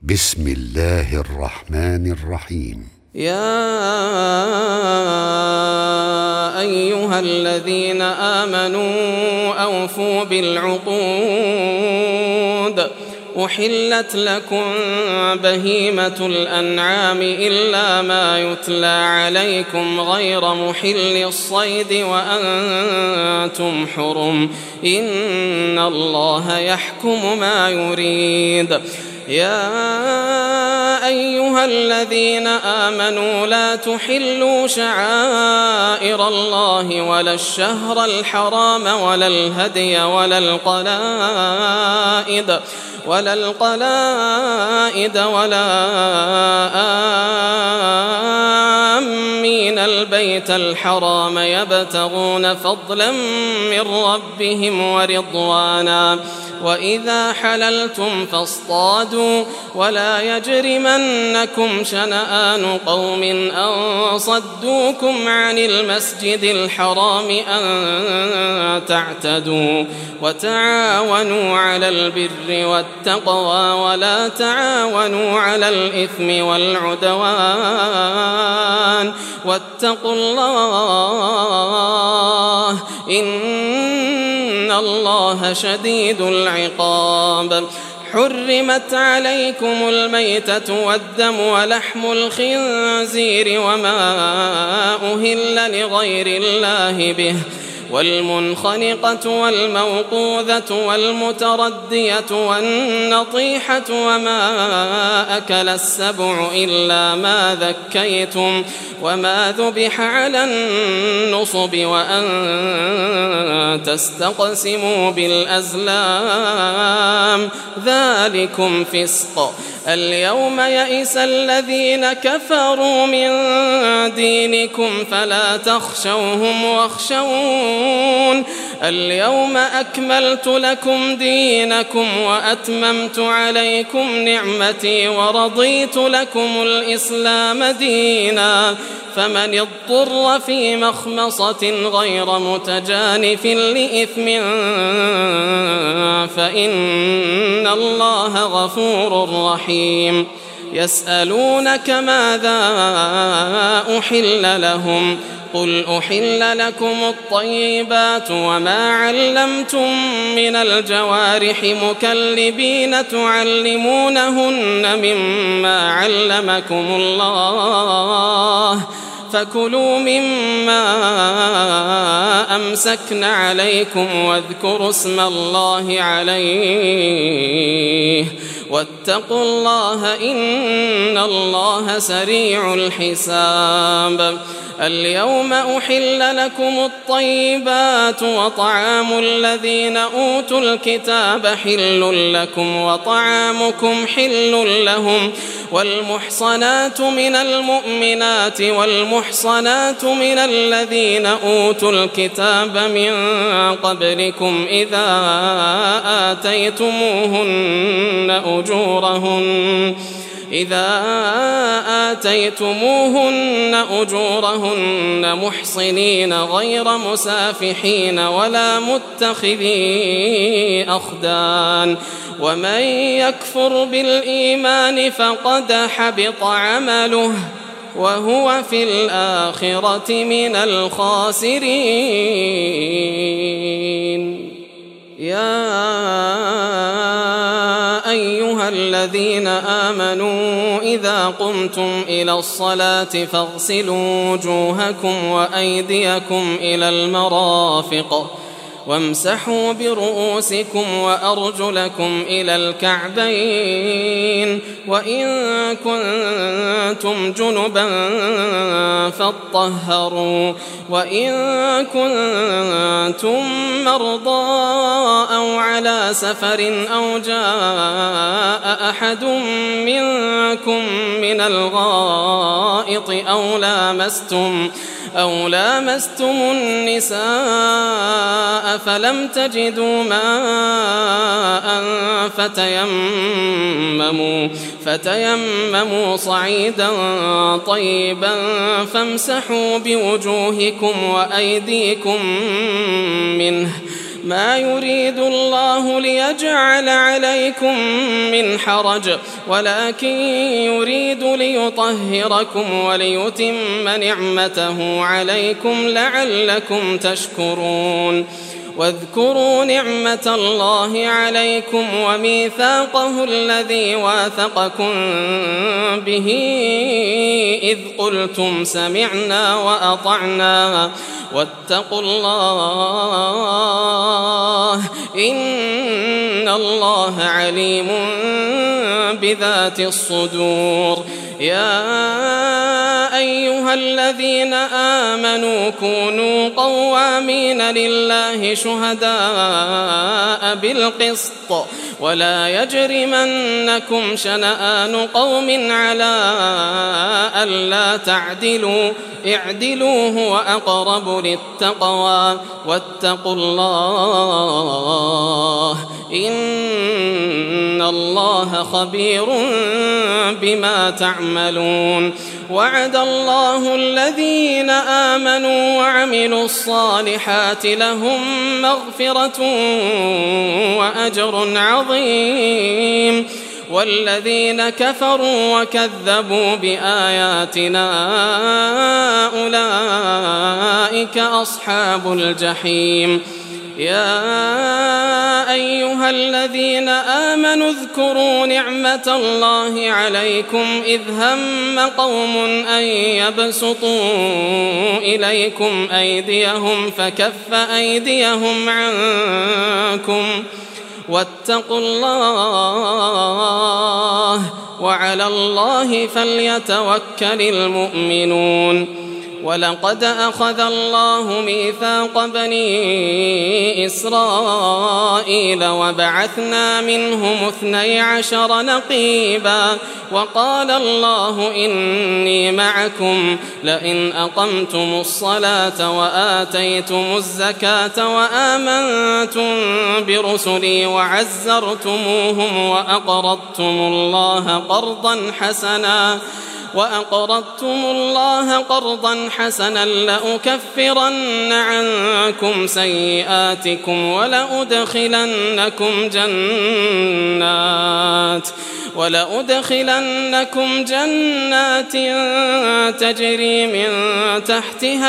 بسم الله الرحمن الرحيم. يا أيها الذين آمنوا أوفوا بالعقود. أحلت لكم بهيمة الأنعام إلا ما يتلى عليكم غير محل الصيد وأنتم حرم، إن الله يحكم ما يريد. يا أيها الذين آمنوا لا تحلوا شعائر الله ولا الشهر الحرام ولا الهدي ولا القلائد ولا آمين البيت الحرام يبتغون فضلا من ربهم ورضوانا. وإذا حللتم فاصطادوا ولا يجرمنكم شنآن قوم أن صدوكم عن المسجد الحرام أن تعتدوا. وتعاونوا على البر والتقوى ولا تعاونوا على الإثم والعدوان، واتقوا الله إن الله شديد العقاب. حرمت عليكم الميتة والدم ولحم الخنزير وما أهل لغير الله به، والمنخنقة والموقوذة والمتردية والنطيحة وما أكل السبع إلا ما ذكيتم وما ذبح على النصب وأن تستقسموا بالأزلام، ذلكم فسق. اليوم يئس الذين كفروا من دينكم فلا تخشوهم واخشون. اليوم أكملت لكم دينكم وأتممت عليكم نعمتي ورضيت لكم الإسلام دينا. فمن اضطر في مخمصة غير متجانف لإثم فإن الله غفور رحيم. يسألونك ماذا أحل لهم، قل أحل لكم الطيبات وما علمتم من الجوارح مكلبين تعلمونهن مما علمكم الله، فكلوا مما أمسكن عليكم واذكروا اسم الله عليه واتقوا الله إن الله سريع الحساب. اليوم أحل لكم الطيبات وطعام الذين أوتوا الكتاب حل لكم وطعامكم حل لهم، والمحصنات من المؤمنات والمحصنات من الذين أوتوا الكتاب من قبلكم إذا آتيتموهن أجورهن محصنين غير مسافحين ولا متخذي أخدان، ومن يكفر بالإيمان فقد حبط عمله وهو في الآخرة من الخاسرين. يا أيها الذين آمنوا إذا قمتم إلى الصلاة فاغسلوا وجوهكم وأيديكم إلى المرافق وامسحوا برؤوسكم وأرجلكم إلى الكعبين، وإن كنتم جنبا فاطهروا، وإن كنتم مرضى أو على سفر أو جاء أحد منكم من الغائط أو لامستم النساء فلم تجدوا ماء فتيمموا صعيدا طيبا فامسحوا بوجوهكم وأيديكم منه ما يريد الله ليجعل عليكم من حرج ولكن يريد ليطهركم وليتم نعمته عليكم لعلكم تشكرون واذكروا نعمة الله عليكم وميثاقه الذي واثقكم به إذ قلتم سمعنا وأطعنا واتقوا الله إن الله عليم بذات الصدور يا أيها الذين آمنوا كونوا قوامين لله شهداء بالقسط ولا يجرمنكم شنآن قوم على ألا تعدلوا اعدلوا هو أقرب للتقوى واتقوا الله إن الله خبير بما تعملون وعد الله الذين آمنوا وعملوا الصالحات لهم مغفرة وأجر عظيم والذين كفروا وكذبوا بآياتنا أولئك أصحاب الجحيم يا أيها الذين آمنوا اذكروا نعمة الله عليكم إذ هم قوم أن يبسطوا إليكم أيديهم فكف أيديهم عنكم واتقوا الله وعلى الله فليتوكل المؤمنون ولقد أخذ الله ميثاق بني إسرائيل وبعثنا منهم 12 نقيبا وقال الله إني معكم لئن أقمتم الصلاة وآتيتم الزكاة وآمنتم برسلي وعزرتموهم وأقرضتم الله قرضا حسنا لأكفرن عنكم سيئاتكم ولأدخلنكم جنات تجري من تحتها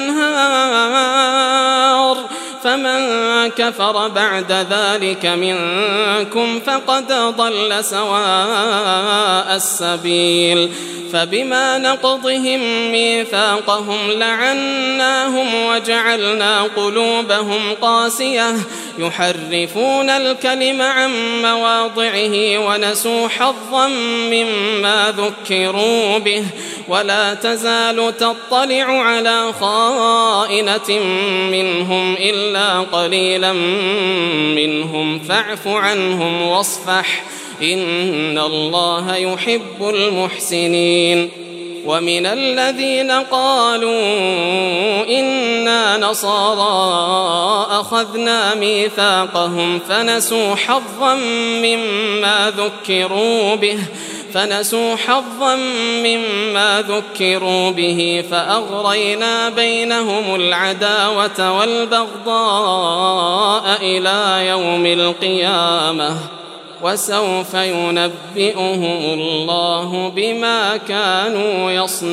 الأنهار فمن كفر بعد ذلك منكم فقد ضل سواء السبيل فبما نقضهم ميثاقهم لعناهم وجعلنا قلوبهم قاسية يحرفون الكلم عن مواضعه ونسوا حظا مما ذكروا به ولا تزال تطلع على خائنة منهم إلا قليلا منهم فاعف عنهم واصفح إن الله يحب المحسنين ومن الذين قالوا إنا نصارى أخذنا ميثاقهم فنسوا حظا مما ذكروا به فأغرينا بينهم العداوة والبغضاء إلى يوم القيامة وسوف ينبئهم الله بما كانوا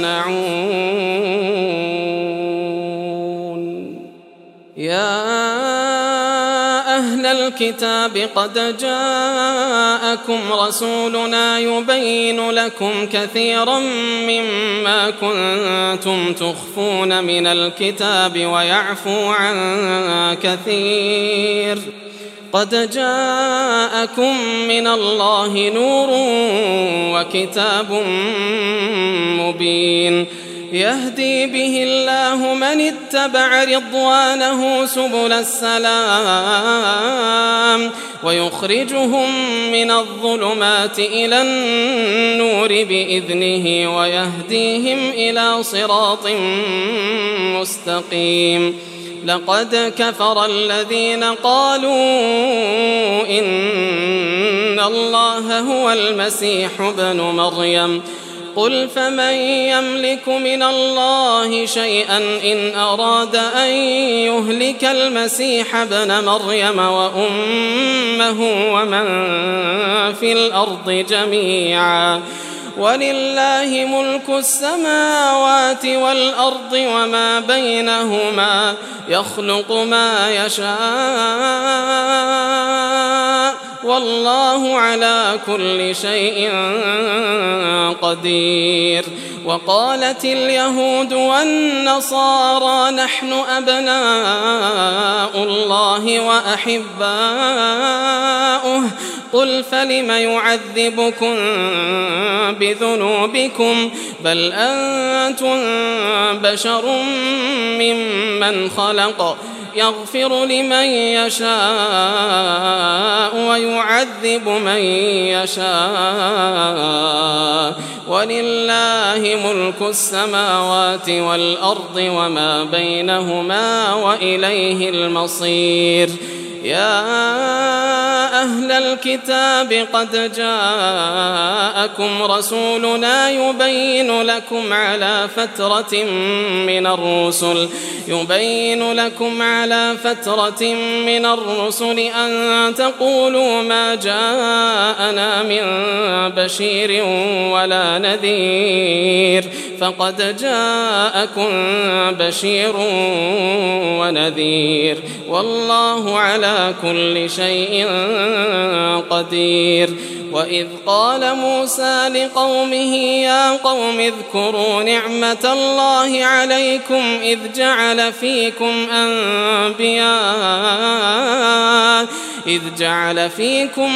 يصنعون يا أهل الكتاب قد جاءكم رسولنا يبين لكم كثيرا مما كنتم تخفون من الكتاب ويعفو عن كثير قد جاءكم من الله نور وكتاب مبين يهدي به الله من اتبع رضوانه سبل السلام ويخرجهم من الظلمات إلى النور بإذنه ويهديهم إلى صراط مستقيم لقد كفر الذين قالوا إن الله هو المسيح ابن مريم قل فمن يملك من الله شيئا إن أراد أن يهلك المسيح ابن مريم وأمه ومن في الأرض جميعا ولله ملك السماوات والأرض وما بينهما يخلق ما يشاء والله على كل شيء قدير. وقالت اليهود والنصارى نحن أبناء الله وأحباؤه قل فلم يعذبكم بذنوبكم بل أنتم بشر ممن خلق يغفر لمن يشاء ويعذب من يشاء ولله ملك السماوات والأرض وما بينهما وإليه المصير. يا أهل الكتاب قد جاءكم رسولنا يبين لكم على فترة من الرسل أن تقولوا ما جاءنا من بشير ولا نذير فقد جاءكم بشير ونذير والله على كل شيء قدير. وإذ قال موسى لقومه يا قوم اذكروا نعمة الله عليكم إذ جعل فيكم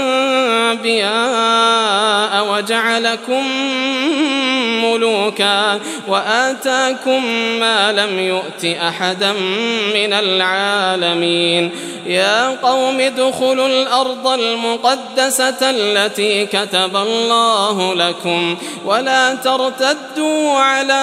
أنبياء وجعلكم ملوكا وآتاكم ما لم يؤت أحدا من العالمين. يا قوم ادخلوا الأرض المقدسة التي كتب الله لكم ولا ترتدوا على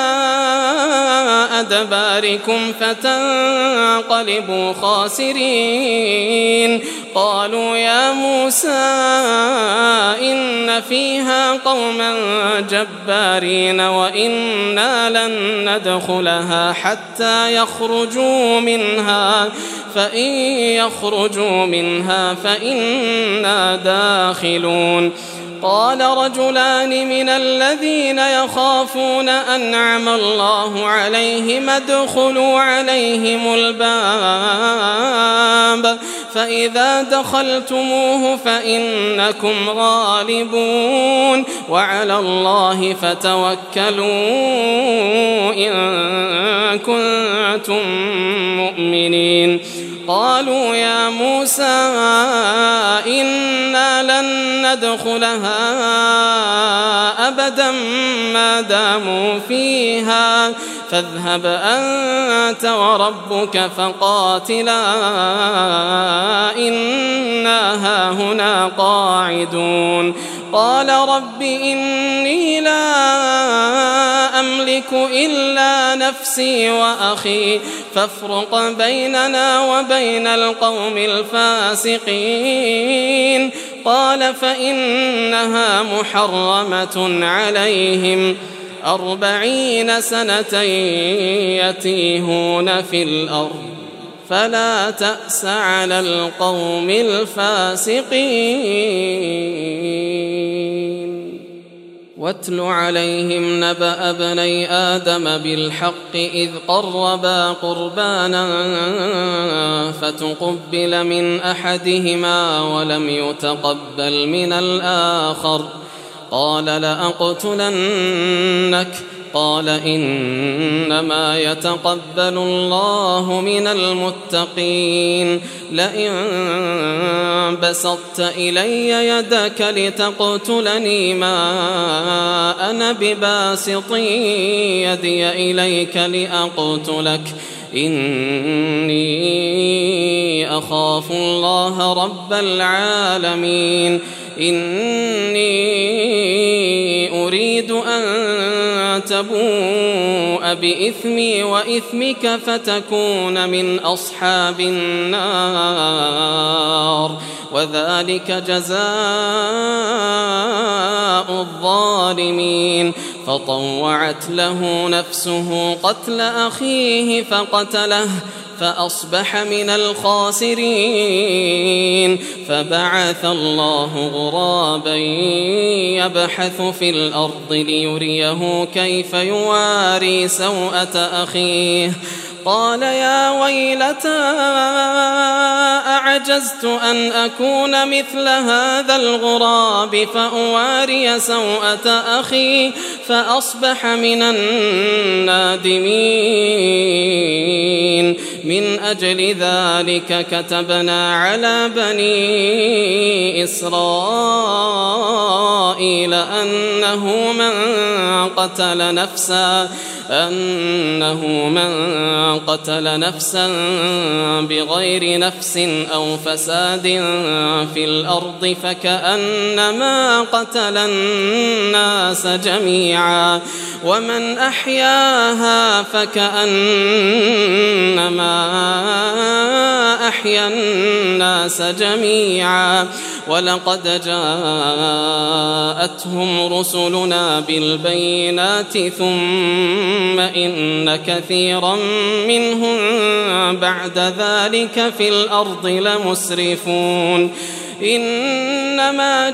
أدباركم فتنقلبوا خاسرين. قالوا يا موسى إن فيها قوما جبارين وإنا لن ندخلها حتى يخرجوا منها فإن يخرجوا منها فإنا داخلون. قال رجلان من الذين يخافون أنعم الله عليهم ادخلوا عليهم الباب فإذا دخلتموه فإنكم غالبون وعلى الله فتوكلوا إن كنتم مؤمنين. قالوا يا موسى إنا لن ندخلها أبدا ما داموا فيها فاذهب أنت وربك فقاتلا إنا هاهنا قاعدون. قال رب إني لا أملك إلا نفسي وأخي فافرق بيننا وبين القوم الفاسقين. قال فإنها محرمة عليهم 40 سنة يتيهون في الأرض فلا تأس على القوم الفاسقين. واتل عليهم نبأ ابني آدم بالحق إذ قربا قربانا فتقبل من أحدهما ولم يتقبل من الآخر قال لأقتلنك قال إنما يتقبل الله من المتقين. لئن بسطت إلي يدك لتقتلني ما أنا بباسط يدي إليك لأقتلك إني أخاف الله رب العالمين. إني أريد أن تبوء بإثمي وإثمك فتكون من أصحاب النار وذلك جزاء الظالمين. فطوعت له نفسه قتل أخيه فقتله فأصبح من الخاسرين. فبعث الله غرابا يبحث في الأرض ليريه كيف يواري سوءة أخيه. قال يا ويلتى أعجزت أن أكون مثل هذا الغراب فأواري سوءة أخي فأصبح من النادمين. من أجل ذلك كتبنا على بني إسرائيل أنه من قتل نفسا بغير نفس أو فساد في الأرض فكأنما قتل الناس جميعا ومن أحياها فكأنما أحيا الناس جميعا. ولقد جاءتهم رسلنا بالبينات ثم إن كثيرا منهم بعد ذلك في الأرض لمسرفون. إنما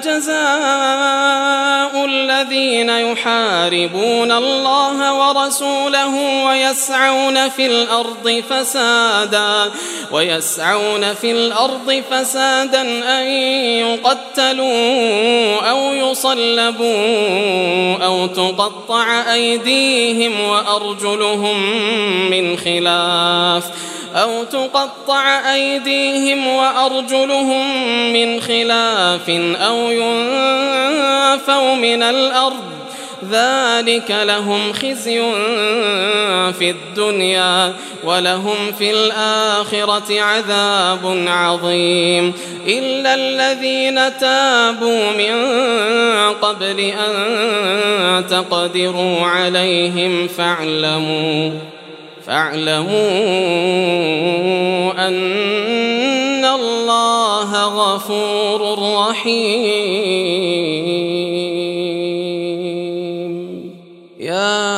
جزاء الذين يحاربون الله ورسوله ويسعون في الأرض فسادا أن يقتلوا أو يصلبوا أو تقطع أيديهم وأرجلهم من خلاف أو ينفوا من الأرض ذلك لهم خزي في الدنيا ولهم في الآخرة عذاب عظيم. إلا الذين تابوا من قبل أن تقدروا عليهم فاعلموا أن الله غفور رحيم. يا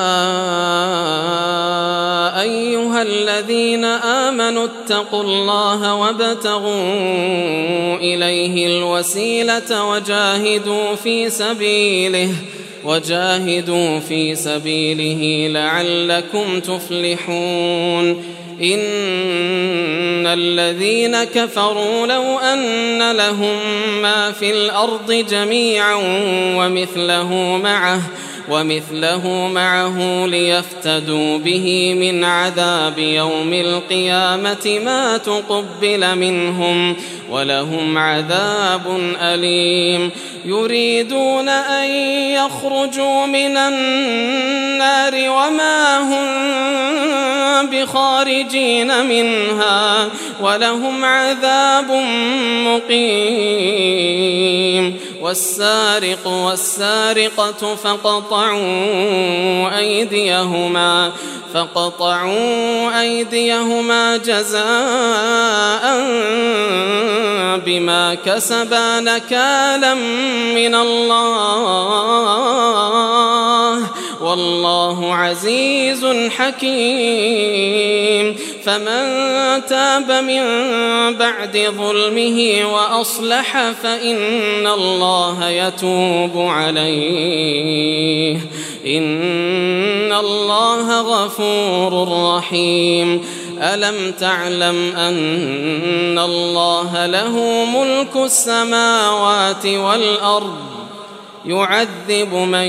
أيها الذين آمنوا اتقوا الله وابتغوا إليه الوسيلة وجاهدوا في سبيله لعلكم تفلحون. إن الذين كفروا لو أن لهم ما في الأرض جميعا ومثله معه ليفتدوا به من عذاب يوم القيامة ما تقبل منهم ولهم عذاب أليم. يريدون أن يخرجوا من النار وما هم بخارجين منها ولهم عذاب مقيم. والسارق والسارقة فقطعوا أيديهما جزاء بما كسبا نكالا من الله والله عزيز حكيم. فمن تاب من بعد ظلمه وأصلح فإن الله يتوب عليه إن الله غفور رحيم. ألم تعلم أن الله له ملك السماوات والأرض يعذب من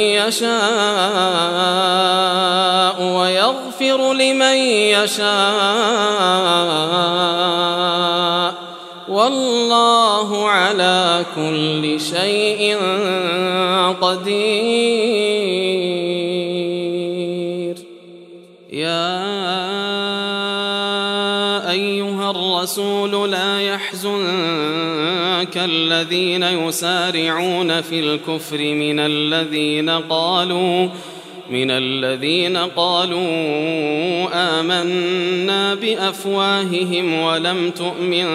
يشاء ويغفر لمن يشاء والله على كل شيء قدير. يا أيها الرسول لا يحزنك الذين يسارعون في الكفر من من الذين قالوا آمنا بأفواههم ولم تؤمن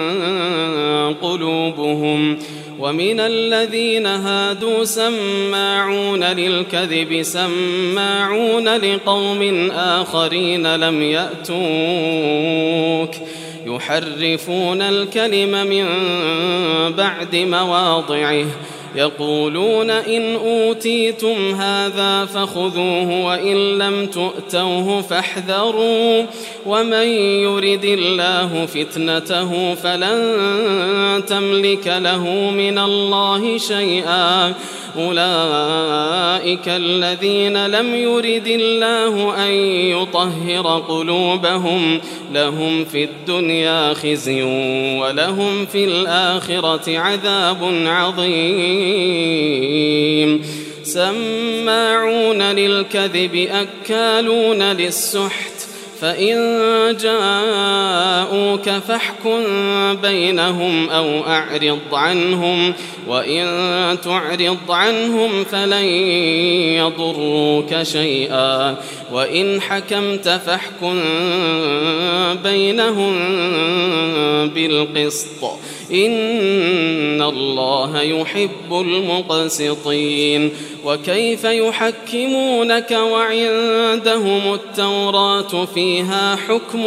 قلوبهم ومن الذين هادوا سماعون للكذب سماعون لقوم آخرين لم يأتوك يحرفون الكلم من بعد مواضعه يقولون إن أوتيتم هذا فخذوه وإن لم تؤتوه فاحذروا ومن يرد الله فتنته فلن تملك له من الله شيئا أولئك الذين لم يرد الله أن يطهر قلوبهم لهم في الدنيا خزي ولهم في الآخرة عذاب عظيم سماعون للكذب أكالون للسحت فإن جاءوك فاحكم بينهم أو أعرض عنهم وإن تعرض عنهم فلن يضروك شيئا وإن حكمت فاحكم بينهم بالقسط إن الله يحب المقسطين وكيف يحكمونك وعندهم التوراة فيها حكم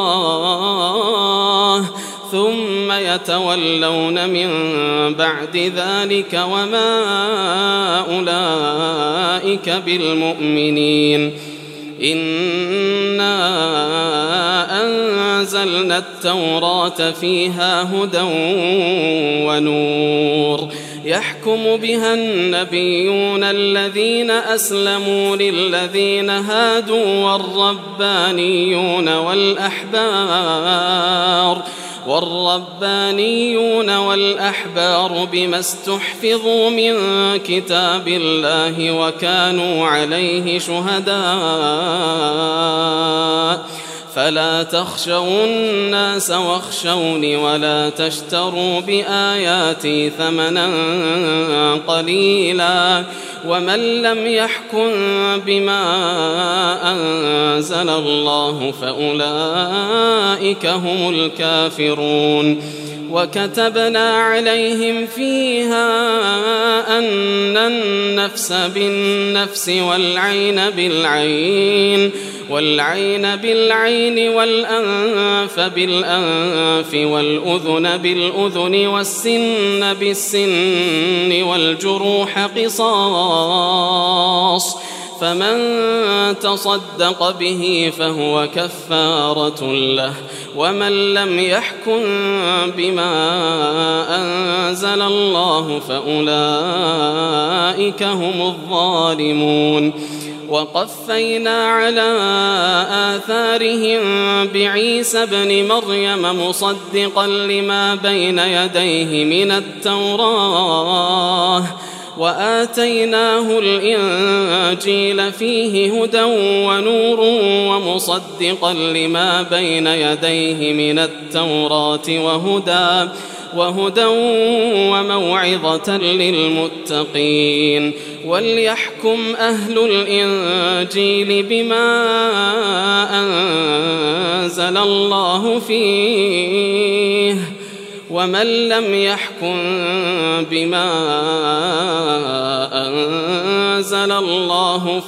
الله ثم يتولون من بعد ذلك وما أولئك بالمؤمنين إنا أنزلنا التوراة فيها هدى ونور يحكم بها النبيون الذين أسلموا للذين هادوا والربانيون والأحبار بما استحفظوا من كتاب الله وكانوا عليه شهداء فلا تخشوا الناس واخشوني ولا تشتروا بآياتي ثمنا قليلا ومن لم يحكم بما أنزل الله فأولئك هم الكافرون وكتبنا عليهم فيها أن النفس بالنفس والعين بالعين والأنف بالأنف والأذن بالأذن والسن بالسن والجروح قصاص فمن تصدق به فهو كفارة له ومن لم يحكم بما أنزل الله فأولئك هم الظالمون وقفينا على آثارهم بعيسى ابن مريم مصدقا لما بين يديه من التوراة وآتيناه الإنجيل فيه هدى ونور ومصدقا لما بين يديه من التوراة وهدى وموعظة للمتقين وليحكم أهل الإنجيل بما أنزل الله فيه ومن لم يحكم بما أنزل الله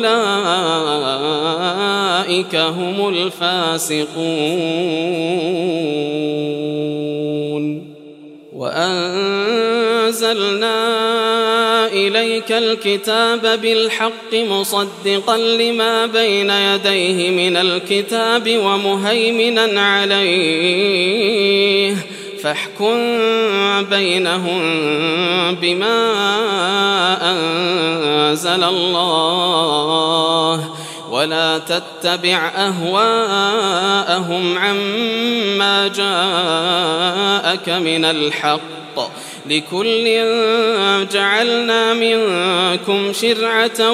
فأولئك هم الفاسقون وأنزلنا إليك الكتاب بالحق مصدقا لما بين يديه من الكتاب ومهيمنا عليه فاحكم بينهم بما أنزل الله ولا تتبع أهواءهم عما جاءك من الحق لكل جعلنا منكم شرعة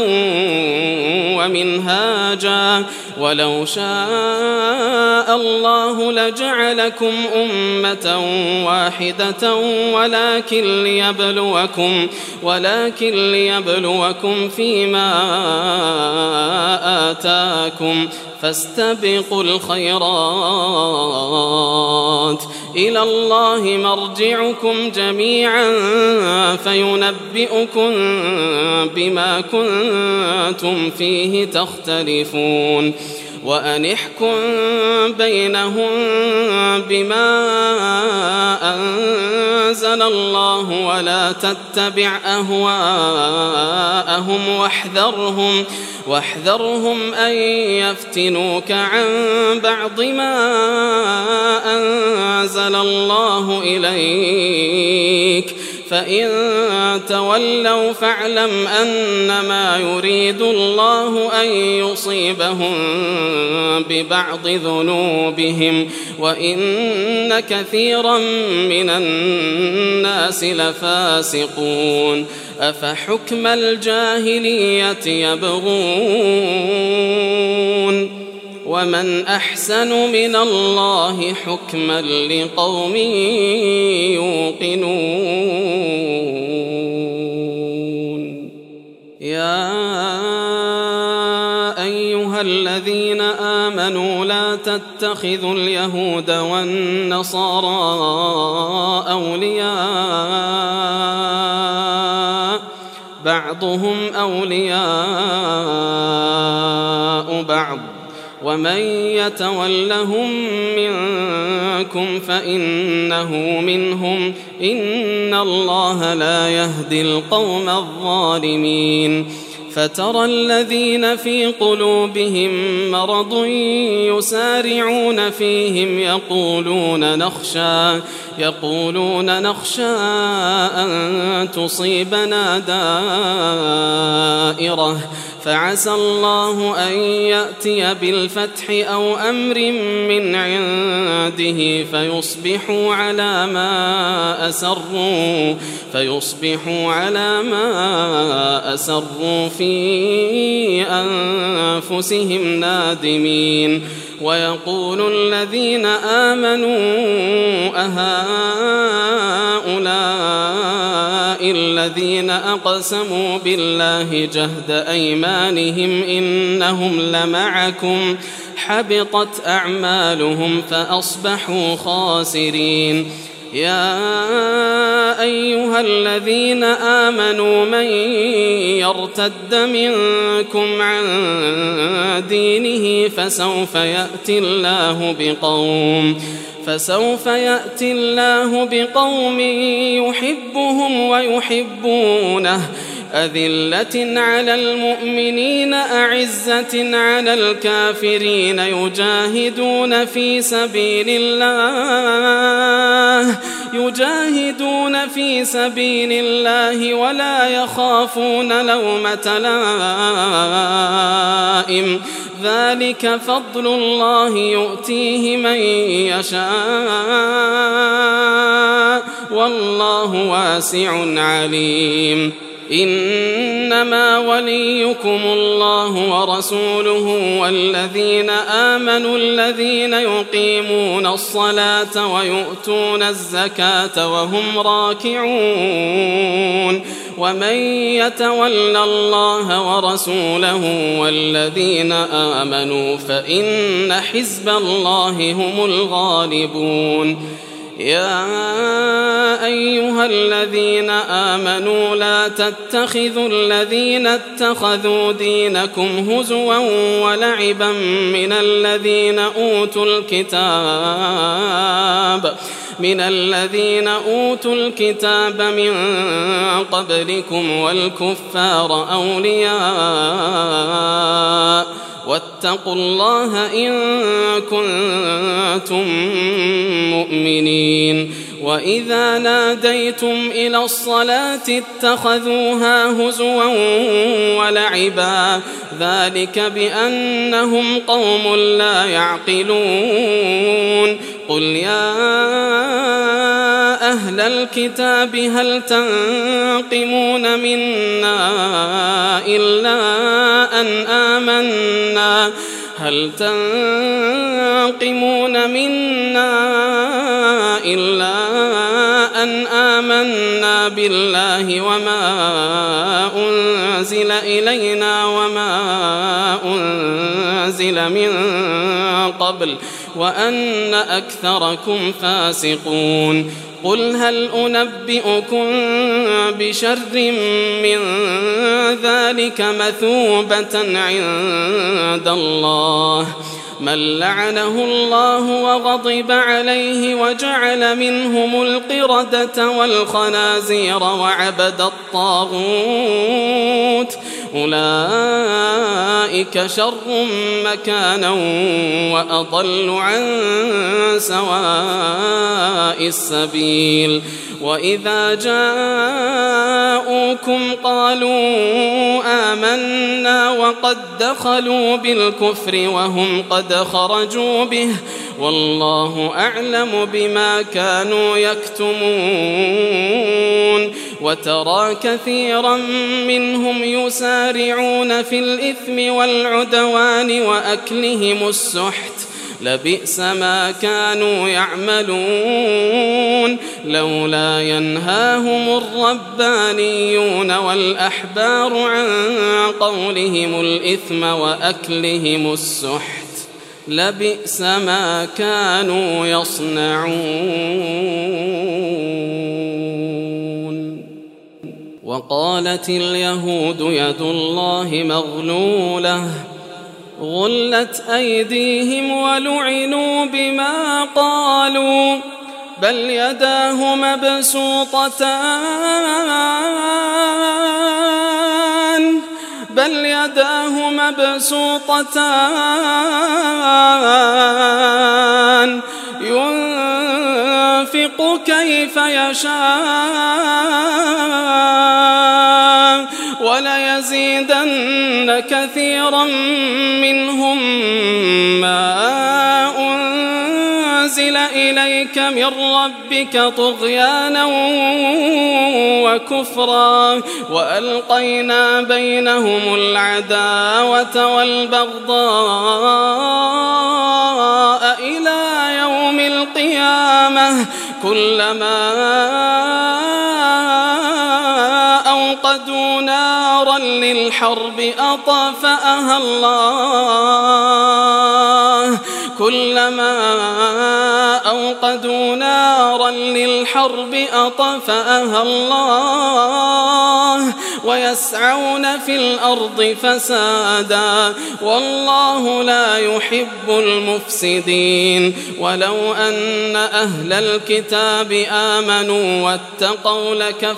ومنهاجا ولو شاء الله لجعلكم أمة واحدة ولكن ليبلوكم فيما آتاكم فاستبقوا الخيرات إلى الله مرجعكم جميعا فينبئكم بما كنتم فيه تختلفون وأن احكم بينهم بما أنزل الله ولا تتبع أهواءهم واحذرهم أن يفتنوك عن بعض ما أنزل الله إليك فإن تولوا فاعلم أنما يريد الله أن يصيبهم ببعض ذنوبهم وإن كثيرا من الناس لفاسقون أفحكم الجاهلية يبغون ومن أحسن من الله حكما لقوم يوقنون يا أيها الذين آمنوا لا تتخذوا اليهود والنصارى أولياء بعضهم أولياء بعض ومن يتولهم منكم فإنه منهم إن الله لا يهدي القوم الظالمين فترى الذين في قلوبهم مرض يسارعون فيهم يقولون نخشى أن تصيبنا دائرة فعسى الله أن يأتي بالفتح أو أمر من عنده فيصبحوا على ما أسروا في أنفسهم نادمين ويقول الذين آمنوا أهؤلاء الذين أقسموا بالله جهد أيمانهم إنهم لمعكم حبطت أعمالهم فأصبحوا خاسرين يا أيها الذين آمنوا من يرتد منكم عن دينه فسوف يأتي الله بقوم يحبهم ويحبونه أذلة على المؤمنين أعزة على الكافرين يجاهدون في سبيل الله ولا يخافون لومة لائم ذلك فضل الله يؤتيه من يشاء والله واسع عليم إنما وليكم الله ورسوله والذين آمنوا الذين يقيمون الصلاة ويؤتون الزكاة وهم راكعون ومن يتول الله ورسوله والذين آمنوا فإن حزب الله هم الغالبون يا أيها الذين آمنوا لا تتخذوا الذين اتخذوا دينكم هزوا ولعبا من الذين أوتوا الكتاب من قبلكم والكفار أولياء واتقوا الله إن كنتم مؤمنين وإذا ناديتم إلى الصلاة اتخذوها هزوا ولعبا ذلك بأنهم قوم لا يعقلون قل يا أهل الكتاب هل تنقمون منا إلا أن آمنا بالله وما أنزل إلينا وما أنزل من قبل وأن أكثركم فاسقون قل هل أنبئكم بشر من ذلك مثوبة عند الله من لعنه الله وغضب عليه وجعل منهم القردة والخنازير وعبد الطاغوت أولئك شر مكانا وأضل عن سواء السبيل وإذا جاءوكم قالوا آمنا وقد دخلوا بالكفر وهم قد خرجوا به والله أعلم بما كانوا يكتمون وترى كثيرا منهم يسارعون في الإثم والعدوان وأكلهم السحت لبئس ما كانوا يعملون لولا ينهاهم الربانيون والأحبار عن قولهم الإثم وأكلهم السحت لبئس ما كانوا يصنعون وقالت اليهود يد الله مغلولة غلت أيديهم ولعنوا بما قالوا بل يداه مبسوطتان ينفق كيف يشاء وليزيدن كثيرا منهم ما أنزل إليك من ربك طغيانا وكفرا وألقينا بينهم العداوة والبغضاء إلى يوم القيامة كلما أوقدوا نارا للحرب أطفأها الله ويسعون في الأرض فسادا والله لا يحب المفسدين ولو أن أهل الكتاب آمنوا واتقوا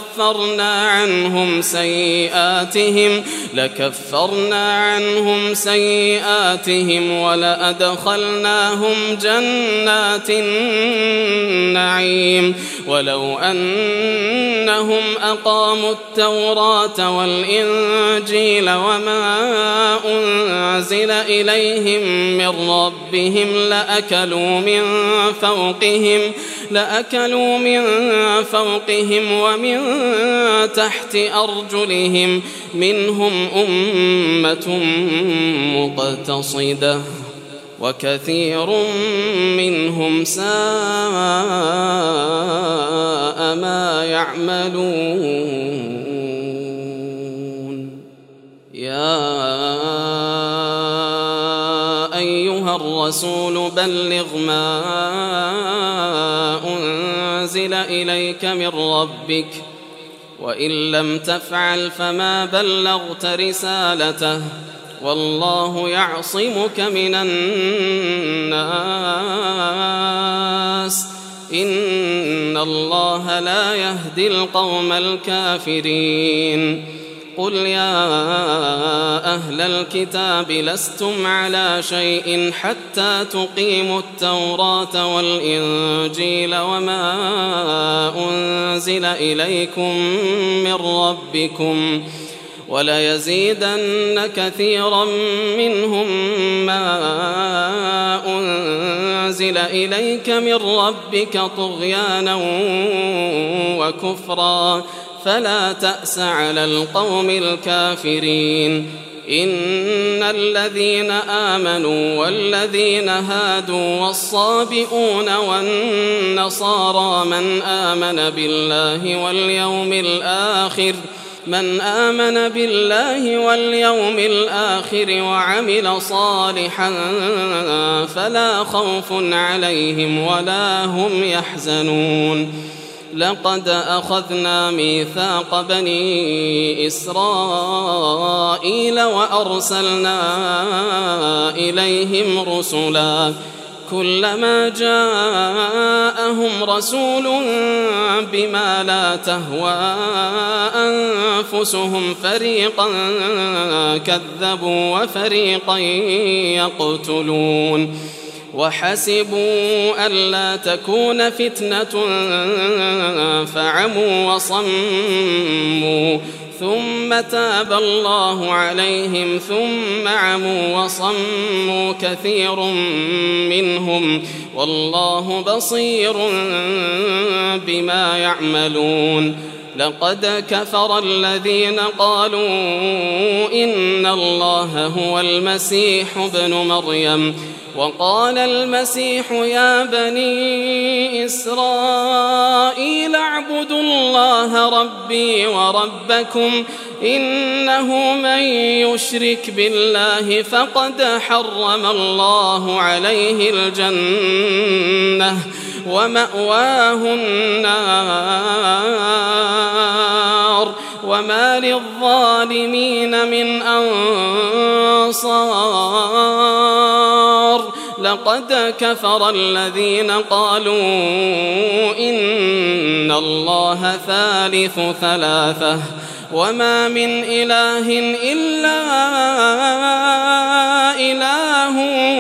لكفرنا عنهم سيئاتهم ولأدخلناهم جنات النعيم ولو أنهم أقاموا التوراة والإنجيل وما أنزل إليهم من ربهم لأكلوا من فوقهم ومن تحت أرجلهم منهم أمة مقتصدة وكثير منهم ساء ما يعملون يا أيها الرسول بلغ ما أنزل إليك من ربك وإن لم تفعل فما بلغت رسالته والله يعصمك من الناس إن الله لا يهدي القوم الكافرين قل يا أهل الكتاب لستم على شيء حتى تقيموا التوراة والإنجيل وما أنزل إليكم من ربكم وليزيدن كثيرا منهم ما أنزل إليك من ربك طغيانا وكفرا فلا تأس على القوم الكافرين. إن الذين آمنوا والذين هادوا والصابئون والنصارى من آمن بالله واليوم الآخر وعمل صالحا فلا خوف عليهم ولا هم يحزنون. لقد أخذنا ميثاق بني إسرائيل وأرسلنا إليهم رسلا كلما جاءهم رسول بما لا تهوى أنفسهم فريقا كذبوا وفريقا يقتلون وحسبوا ألا تكون فتنة فعموا وصموا ثم تاب الله عليهم ثم عموا وصموا كثير منهم والله بصير بما يعملون. لقد كفر الذين قالوا إن الله هو المسيح ابن مريم وقال المسيح يا بني إسرائيل اعبدوا الله ربي وربكم إنه من يشرك بالله فقد حرم الله عليه الجنة ومأواه النار وما للظالمين من أنصار. لقد كفر الذين قالوا إن الله ثالث ثلاثة وما من إله إلا إله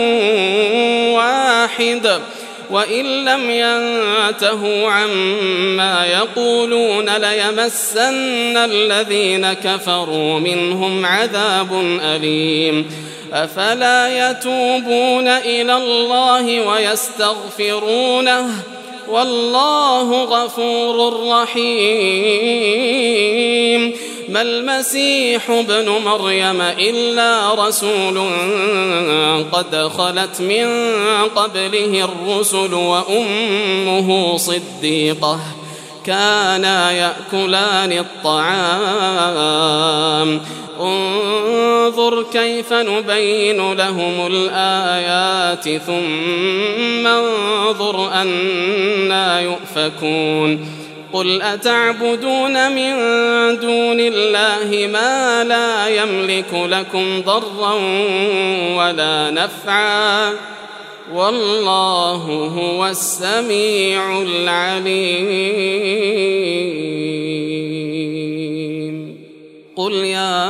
واحد وإن لم ينتهوا عما يقولون ليمسن الذين كفروا منهم عذاب أليم. أفلا يتوبون إلى الله ويستغفرونه والله غفور رحيم. ما المسيح ابن مريم إلا رسول قد خلت من قبله الرسل وأمه صديقة كانا يأكلان الطعام انظر كيف نبين لهم الآيات ثم انظر أنى يؤفكون. قل أتعبدون من دون الله ما لا يملك لكم ضرا ولا نفعا والله هو السميع العليم. قل يا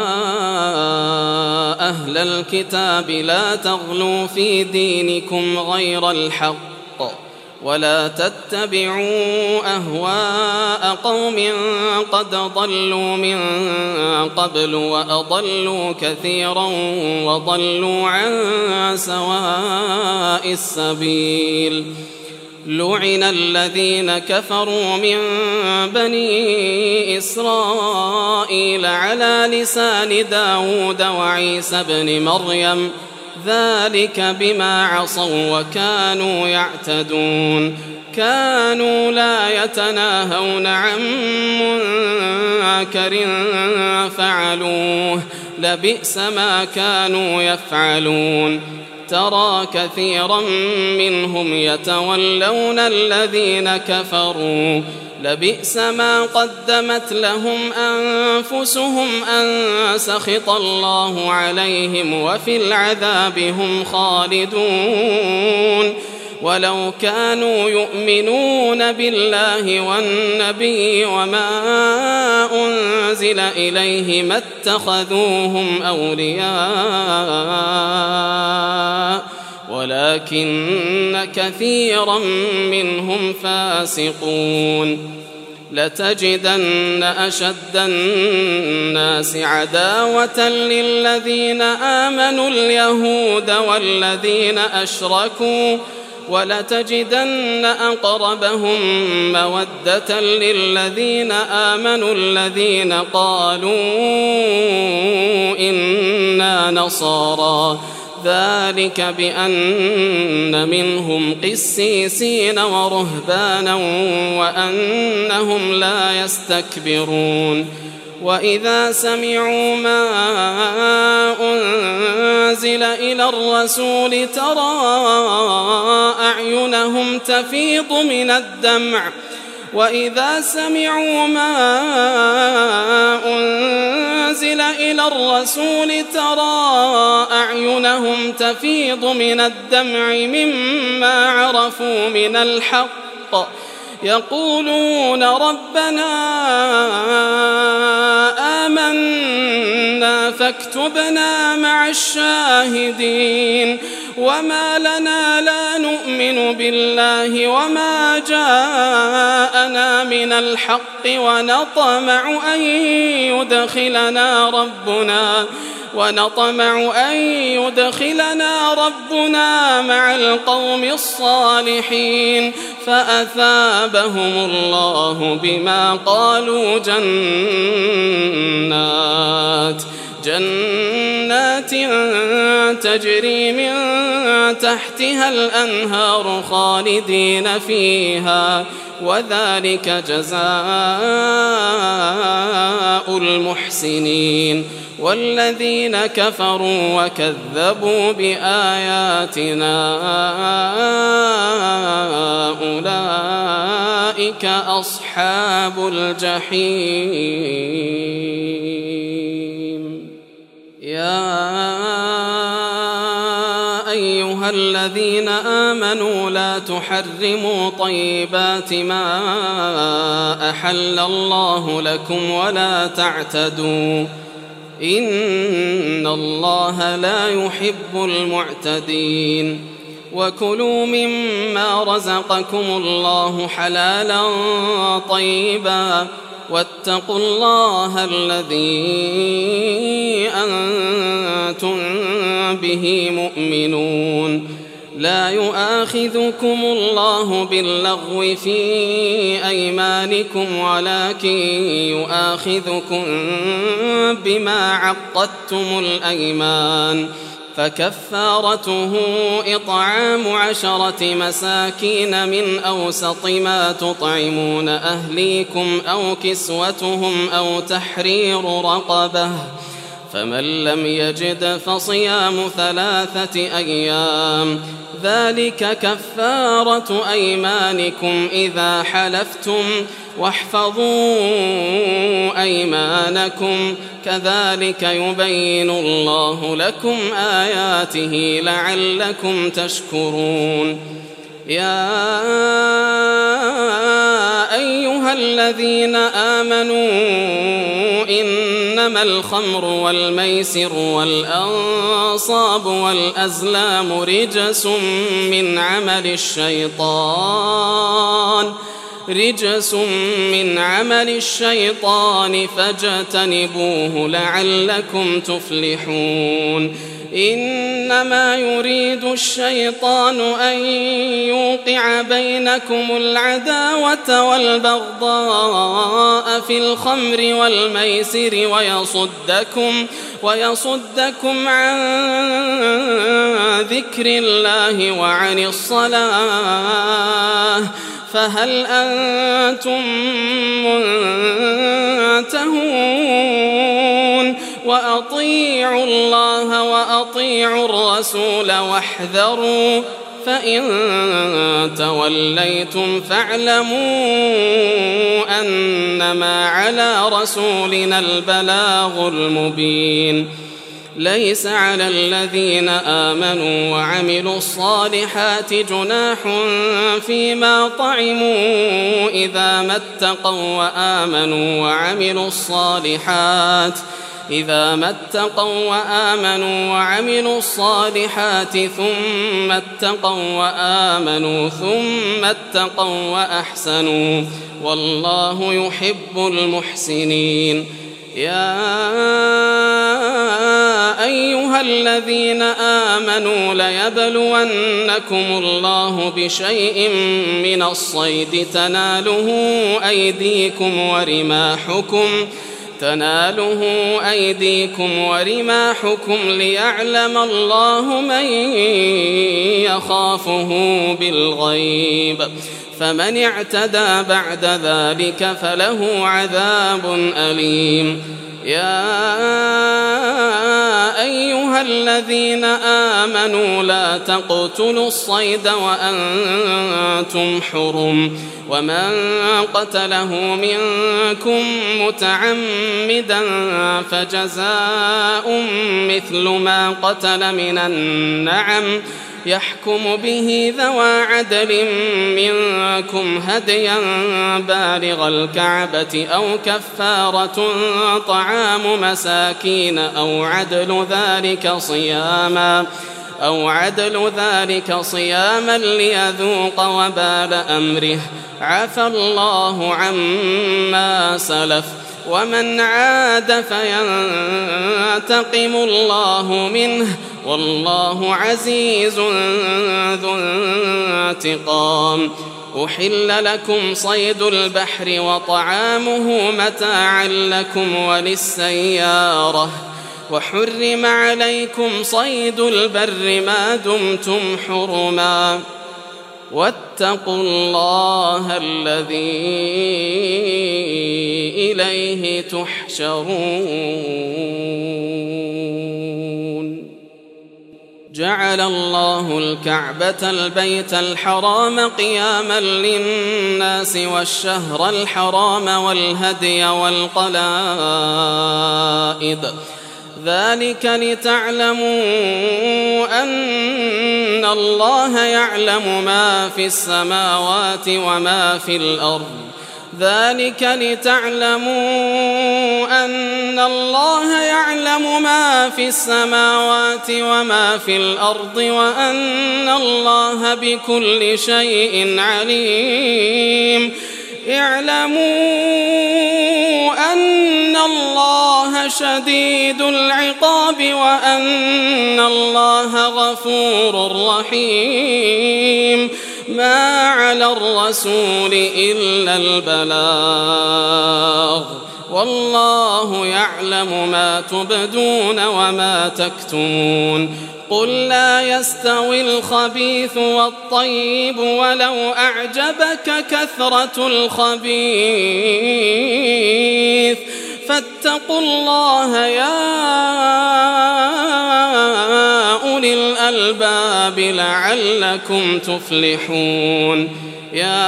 أهل الكتاب لا تغلوا في دينكم غير الحق ولا تتبعوا أهواء قوم قد ضلوا من قبل وأضلوا كثيرا وضلوا عن سواء السبيل. لعن الذين كفروا من بني إسرائيل على لسان داود وعيسى بن مريم ذلك بما عصوا وكانوا يعتدون. كانوا لا يتناهون عن منكر فعلوه لبئس ما كانوا يفعلون. ترى كثيرا منهم يتولون الذين كفروا لبئس ما قدمت لهم أنفسهم أن سخط الله عليهم وفي العذاب هم خالدون. ولو كانوا يؤمنون بالله والنبي وما أنزل إليه ما اتخذوهم أولياء ولكن كثيرا منهم فاسقون. لتجدن أشد الناس عداوة للذين آمنوا اليهود والذين أشركوا ولتجدن أقربهم مودة للذين آمنوا الذين قالوا إنا نصارى ذلك بأن منهم قسيسين ورهبانا وأنهم لا يستكبرون وإذا سمعوا ما أنزل إلى الرسول ترى أعينهم تفيض من الدمع وإذا سمعوا ما أنزل إلى الرسول ترى أعينهم تفيض من الدمع مما عرفوا من الحق يقولون ربنا آمنا فاكتبنا مع الشاهدين وما لنا لا نؤمن بالله وما جاءنا من الحق ونطمع أن يدخلنا ربنا مع القوم الصالحين فأثابهم الله بما قالوا جنات تجري من تحتها الأنهار خالدين فيها وذلك جزاء المحسنين والذين كفروا وكذبوا بآياتنا أولئك أصحاب الجحيم يا أيها الذين آمنوا لا تحرموا طيبات ما أحل الله لكم ولا تعتدوا إن الله لا يحب المعتدين وكلوا مما رزقكم الله حلالا طيبا واتقوا الله الذي أنتم به مؤمنون لا يؤاخذكم الله باللغو في أيمانكم ولكن يؤاخذكم بما عقدتم الأيمان فكفارته إطعام 10 مساكين من أوسط ما تطعمون أهليكم أو كسوتهم أو تحرير رقبة فمن لم يجد فصيام 3 أيام ذلك كفارة أيمانكم إذا حلفتم واحفظوا أيمانكم كذلك يبين الله لكم آياته لعلكم تشكرون يا أيها الذين آمنوا إنما الخمر والميسر والأنصاب والأزلام رجس من عمل الشيطان فاجتنبوه لعلكم تفلحون إنما يريد الشيطان أن يوقع بينكم العداوة والبغضاء في الخمر والميسر ويصدكم عن ذكر الله وعن الصلاة فهل أنتم منتهون وأطيعوا الله وأطيعوا الرسول واحذروا فإن توليتم فاعلموا أنما على رسولنا البلاغ المبين ليس على الذين آمنوا وعملوا الصالحات جناح فيما طعموا إذا ما اتقوا وآمنوا وعملوا الصالحات إذا ما اتقوا وآمنوا وعملوا الصالحات ثم اتقوا وآمنوا ثم اتقوا وأحسنوا والله يحب المحسنين. يا أيها الذين آمنوا ليبلونكم الله بشيء من الصيد تناله أيديكم ورماحكم ليعلم الله من يخافه بالغيب فمن اعتدى بعد ذلك فله عذاب أليم. يا أيها الذين آمنوا لا تقتلوا الصيد وأنتم حرم ومن قتله منكم متعمدا فجزاء مثل ما قتل من النعم يحكم به ذوى عدل منكم هديا بالغ الكعبة أو كفارة طعام مساكين أو عدل ذلك صياما ليذوق وبال أمره عفى الله عما سلف ومن عاد فينتقم الله منه والله عزيز ذو انتقام. أحل لكم صيد البحر وطعامه متاعا لكم وللسيارة وحرم عليكم صيد البر ما دمتم حرما واتقوا الله الذي إليه تحشرون. جعل الله الكعبة البيت الحرام قياما للناس والشهر الحرام والهدي والقلائد ذلك لتعلموا أن الله يعلم ما في السماوات وما في الأرض وأن الله بكل شيء عليم. اعلموا أن الله شديد العقاب وأن الله غفور رحيم. ما على الرسول إلا البلاغ والله يعلم ما تبدون وما تكتمون. قل لا يستوي الخبيث والطيب ولو أعجبك كثرة الخبيث فاتقوا الله يا أولي الألباب لعلكم تفلحون. يا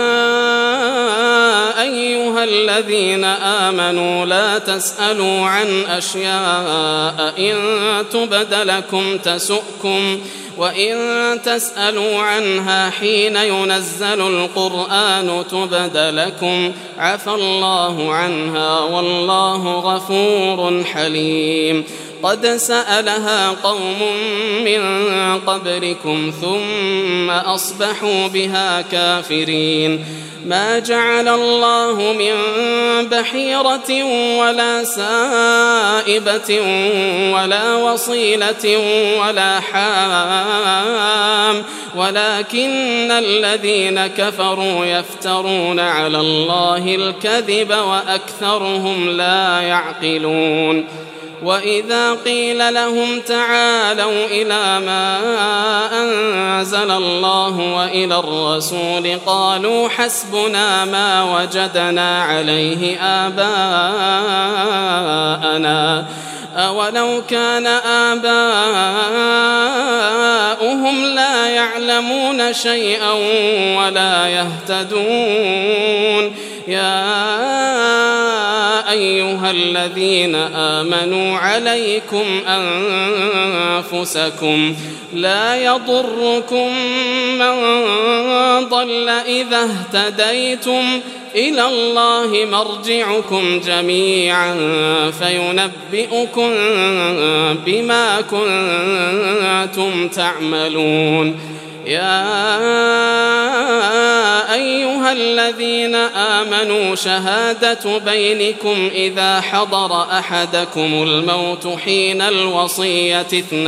أيها الذين آمنوا لا تسألوا عن أشياء إن تبد لكم تسؤكم وإن تسألوا عنها حين ينزل القرآن تبد لكم عفى الله عنها والله غفور حليم. قد سألها قوم من قبلكم ثم أصبحوا بها كافرين. ما جعل الله من بحيرة ولا سائبة ولا وصيلة ولا حام ولكن الذين كفروا يفترون على الله الكذب وأكثرهم لا يعقلون. وإذا قيل لهم تعالوا إلى ما أنزل الله وإلى الرسول قالوا حسبنا ما وجدنا عليه آباءنا أولو كان آباؤهم لا يعلمون شيئا ولا يهتدون. يا أيها الذين آمنوا عليكم أنفسكم لا يضركم من ضل إذا اهتديتم إلى الله مرجعكم جميعا فينبئكم بما كنتم تعملون. يا أيها الذين آمنوا شهادة بينكم إذا حضر أحدكم الموت حين الوصية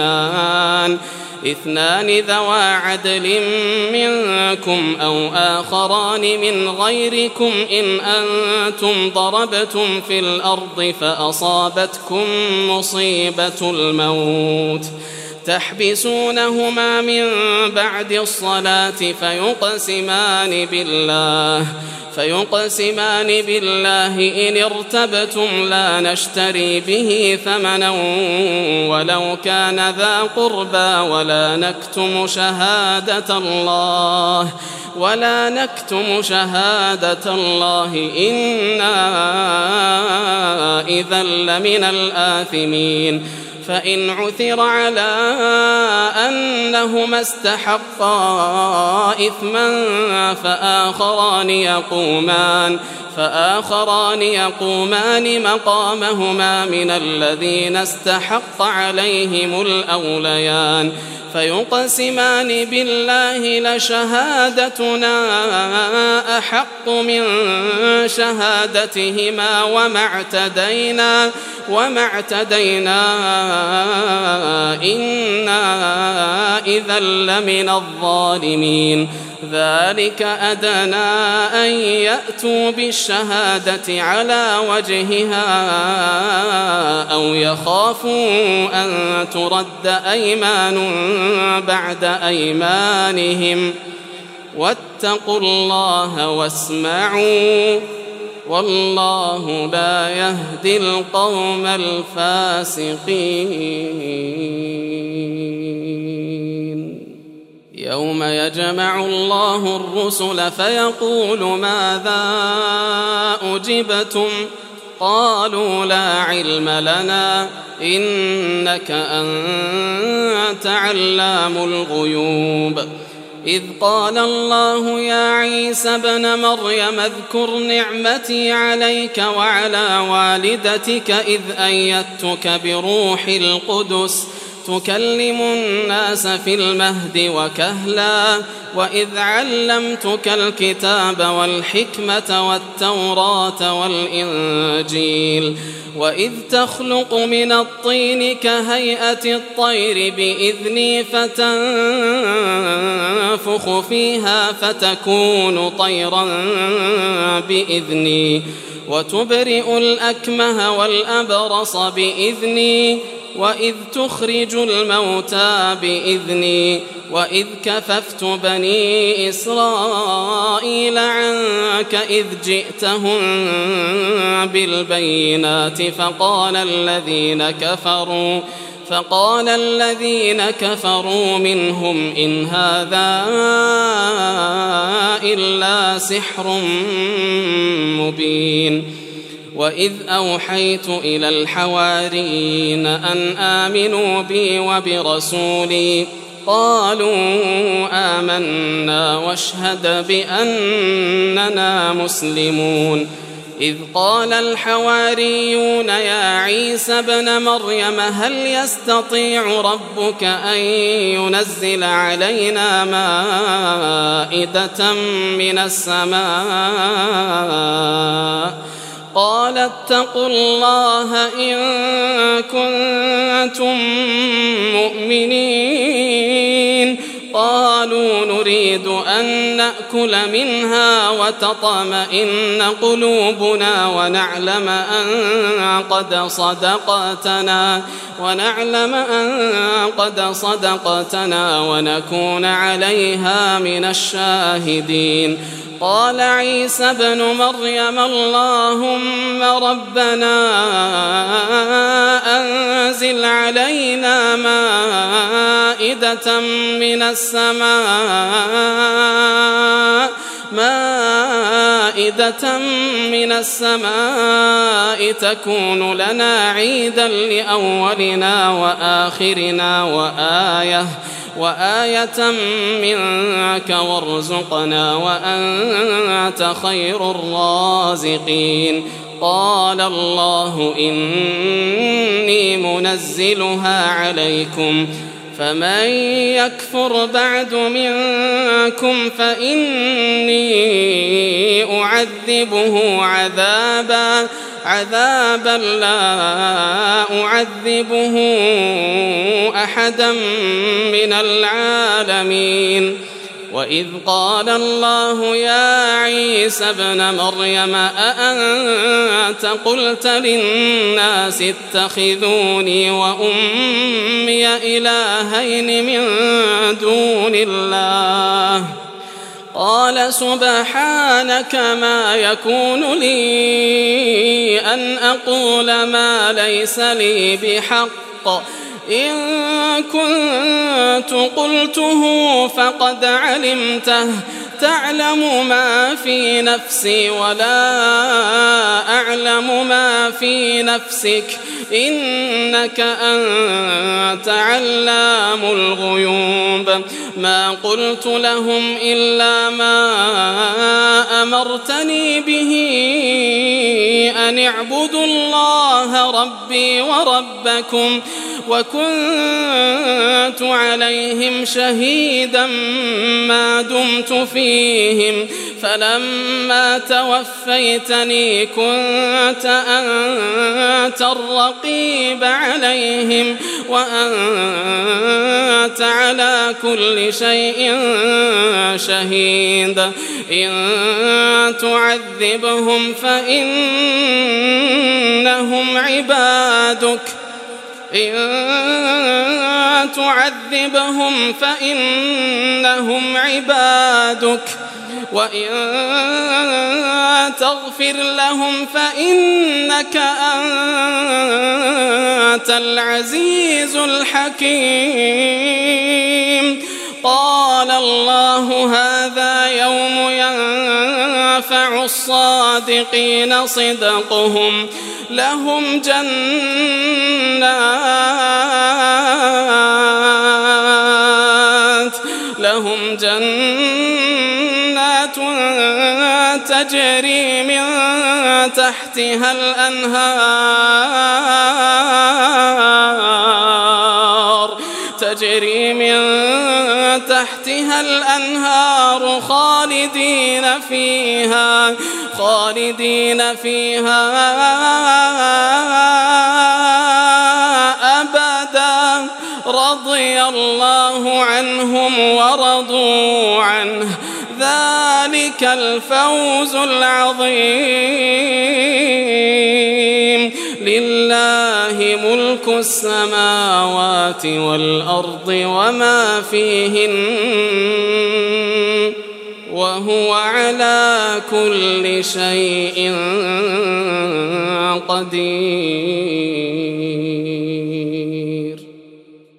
اثنان ذوى عدل منكم أو آخران من غيركم إن أنتم ضربتم في الأرض فأصابتكم مصيبة الموت تحبسونهما من بعد الصلاة فيقسمان بالله إن ارتبتم لا نشتري به ثمنا ولو كان ذا قربى ولا نكتم شهادة الله إنا إذا لمن الآثمين. فإن عثر على أنهما استحقا إثما فآخران يقومان مقامهما من الذين استحق عليهم الأوليان فيقسمان بالله لشهادتنا أحق من شهادتهما وما اعتدينا إنا إذا لمن الظالمين. ذلك أدنى أن يأتوا بالشهادة على وجهها أو يخافوا أن ترد أيمان بعد أيمانهم واتقوا الله واسمعوا والله لا يهدي القوم الفاسقين. يوم يجمع الله الرسل فيقول ماذا أجبتم قالوا لا علم لنا إنك أنت علام الغيوب. إذ قال الله يا عيسى ابن مريم اذكر نعمتي عليك وعلى والدتك إذ أيدتك بروح القدس تكلم الناس في المهد وكهلا وإذ علمتك الكتاب والحكمة والتوراة والإنجيل وإذ تخلق من الطين كهيئة الطير بإذني فتنفخ فيها فتكون طيرا بإذني وتبرئ الأكمه والأبرص بإذني وإذ تخرج الموتى بإذني وإذ كففت بني إسرائيل عنك إذ جئتهم بالبينات فقال الذين كفروا منهم إن هذا إلا سحر مبين. وإذ أوحيت إلى الحواريين أن آمنوا بي وبرسولي قالوا آمنا واشهد بأننا مسلمون. إذ قال الحواريون يا عيسى ابن مريم هل يستطيع ربك أن ينزل علينا مائدة من السماء قال اتقوا الله إن كنتم مؤمنين. قالوا نريد أن نأكل منها وتطمئن قلوبنا ونعلم أن قد صدقتنا ونكون عليها من الشاهدين. قال عيسى ابن مريم اللهم ربنا أنزل علينا مائدة من السماء مائدة من السماء تكون لنا عيدا لأولنا وآخرنا وآية منك وارزقنا وأنت خير الرازقين. قال الله إني منزلها عليكم فمن يكفر بعد منكم فإني أعذبه عذابا لا أعذبه أحدا من العالمين. وإذ قال الله يا عيسى ابن مريم أأنت قلت للناس اتخذوني وأمي إلهين من دون الله قال سبحانك ما يكون لي أن أقول ما ليس لي بحق إن كنت قلته فقد علمته تعلم ما في نفسي ولا أعلم ما في نفسك إنك أنت علام الغيوب. ما قلت لهم إلا ما أمرتني به أن اعبدوا الله ربي وربكم وكنت عليهم شهيدا ما دمت فيهم فلما توفيتني كنت أنت الرقيب عليهم وأنت على كل شيء شهيد. إن تعذبهم فإنهم عبادك وإن تغفر لهم فإنك أنت العزيز الحكيم. قال الله هذا يوم ينفع الصادقين صدقهم لهم جنات تجري من تحتها الأنهار خالدين فيها أبدا رضي الله عنهم ورضوا عنه ذلك الفوز العظيم. لله ملك السماوات والأرض وما فيهن وهو على كل شيء قدير.